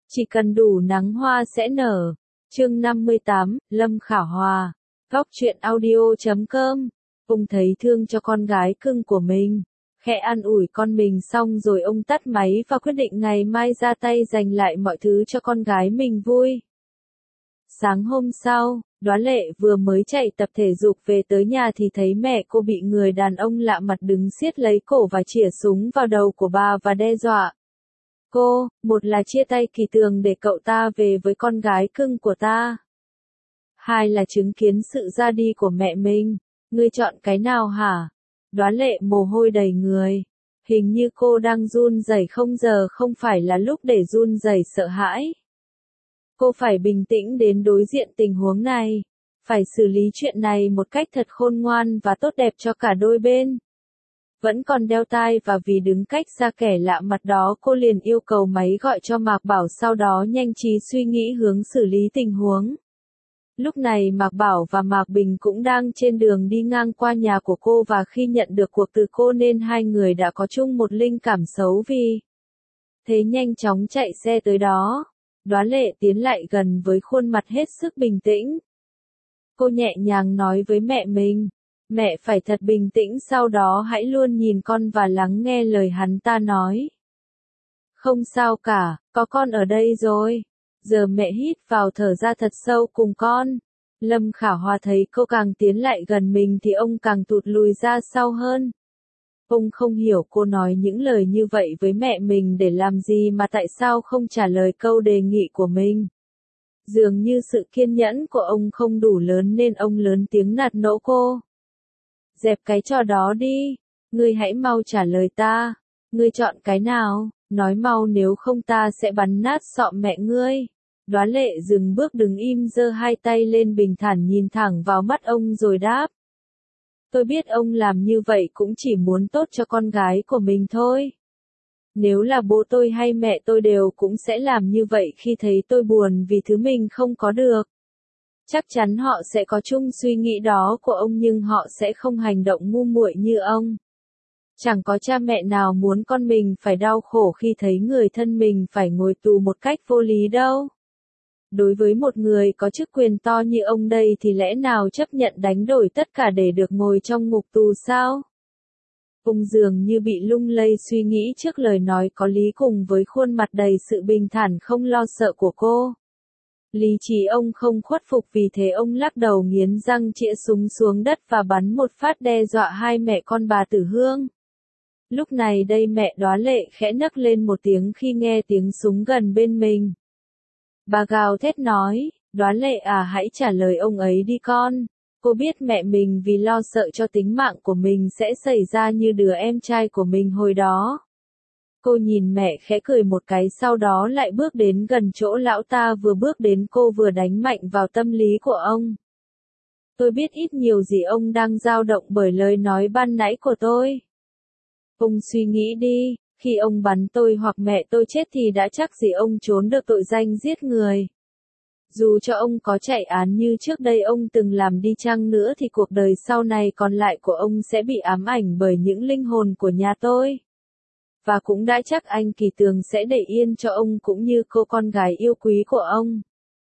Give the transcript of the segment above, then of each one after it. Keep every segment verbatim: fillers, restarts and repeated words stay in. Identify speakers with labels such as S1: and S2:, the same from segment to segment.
S1: Chỉ cần đủ nắng hoa sẽ nở. Chương năm mươi tám, Lâm Khả Hòa. Góc truyện audio chấm com. Ông thấy thương cho con gái cưng của mình. Khẽ an ủi con mình xong rồi ông tắt máy và quyết định ngày mai ra tay giành lại mọi thứ cho con gái mình vui. Sáng hôm sau, Đoá Lệ vừa mới chạy tập thể dục về tới nhà thì thấy mẹ cô bị người đàn ông lạ mặt đứng siết lấy cổ và chĩa súng vào đầu của bà và đe dọa. Cô, một là chia tay Kỳ Tường để cậu ta về với con gái cưng của ta. Hai là chứng kiến sự ra đi của mẹ mình. Ngươi chọn cái nào hả? Đoá Lệ mồ hôi đầy người. Hình như cô đang run rẩy, không giờ không phải là lúc để run rẩy sợ hãi. Cô phải bình tĩnh đến đối diện tình huống này. Phải xử lý chuyện này một cách thật khôn ngoan và tốt đẹp cho cả đôi bên. Vẫn còn đeo tai và vì đứng cách xa kẻ lạ mặt đó cô liền yêu cầu máy gọi cho Mạc Bảo, sau đó nhanh trí suy nghĩ hướng xử lý tình huống. Lúc này Mạc Bảo và Mạc Bình cũng đang trên đường đi ngang qua nhà của cô và khi nhận được cuộc từ cô nên hai người đã có chung một linh cảm xấu vì thế nhanh chóng chạy xe tới đó. Đoá Lệ tiến lại gần với khuôn mặt hết sức bình tĩnh. Cô nhẹ nhàng nói với mẹ mình. Mẹ phải thật bình tĩnh, sau đó hãy luôn nhìn con và lắng nghe lời hắn ta nói. Không sao cả, có con ở đây rồi. Giờ mẹ hít vào thở ra thật sâu cùng con. Lâm Khả Hòa thấy cô càng tiến lại gần mình thì ông càng tụt lùi ra sau hơn. Ông không hiểu cô nói những lời như vậy với mẹ mình để làm gì mà tại sao không trả lời câu đề nghị của mình. Dường như sự kiên nhẫn của ông không đủ lớn nên ông lớn tiếng nạt nỗ cô. Dẹp cái trò đó đi, ngươi hãy mau trả lời ta, ngươi chọn cái nào, nói mau nếu không ta sẽ bắn nát sọ mẹ ngươi. Đoá Lệ dừng bước đứng im, giơ hai tay lên bình thản nhìn thẳng vào mắt ông rồi đáp. Tôi biết ông làm như vậy cũng chỉ muốn tốt cho con gái của mình thôi. Nếu là bố tôi hay mẹ tôi đều cũng sẽ làm như vậy khi thấy tôi buồn vì thứ mình không có được. Chắc chắn họ sẽ có chung suy nghĩ đó của ông nhưng họ sẽ không hành động ngu muội như ông. Chẳng có cha mẹ nào muốn con mình phải đau khổ khi thấy người thân mình phải ngồi tù một cách vô lý đâu. Đối với một người có chức quyền to như ông đây thì lẽ nào chấp nhận đánh đổi tất cả để được ngồi trong ngục tù sao? Ông dường như bị lung lay suy nghĩ trước lời nói có lý cùng với khuôn mặt đầy sự bình thản không lo sợ của cô. Lý trí ông không khuất phục, vì thế ông lắc đầu nghiến răng chĩa súng xuống đất và bắn một phát đe dọa hai mẹ con bà Tử Hương. Lúc này đây mẹ Đoá Lệ khẽ nấc lên một tiếng khi nghe tiếng súng gần bên mình. Bà gào thét nói, Đoá Lệ à, hãy trả lời ông ấy đi con. Cô biết mẹ mình vì lo sợ cho tính mạng của mình sẽ xảy ra như đứa em trai của mình hồi đó. Cô nhìn mẹ khẽ cười một cái, sau đó lại bước đến gần chỗ lão ta vừa bước đến, cô vừa đánh mạnh vào tâm lý của ông. Tôi biết ít nhiều gì ông đang dao động bởi lời nói ban nãy của tôi. Ông suy nghĩ đi, khi ông bắn tôi hoặc mẹ tôi chết thì đã chắc gì ông trốn được tội danh giết người. Dù cho ông có chạy án như trước đây ông từng làm đi chăng nữa thì cuộc đời sau này còn lại của ông sẽ bị ám ảnh bởi những linh hồn của nhà tôi. Và cũng đã chắc anh Kỳ Tường sẽ để yên cho ông cũng như cô con gái yêu quý của ông.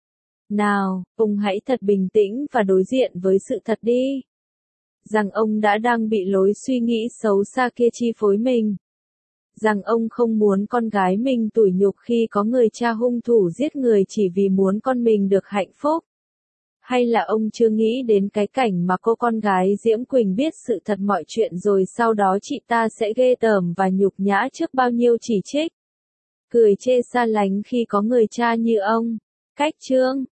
S1: Nào, ông hãy thật bình tĩnh và đối diện với sự thật đi. Rằng ông đã đang bị lối suy nghĩ xấu xa kia chi phối mình. Rằng ông không muốn con gái mình tủi nhục khi có người cha hung thủ giết người chỉ vì muốn con mình được hạnh phúc. Hay là ông chưa nghĩ đến cái cảnh mà cô con gái Diễm Quỳnh biết sự thật mọi chuyện rồi sau đó chị ta sẽ ghê tởm và nhục nhã trước bao nhiêu chỉ trích, cười chê xa lánh khi có người cha như ông. Cách chương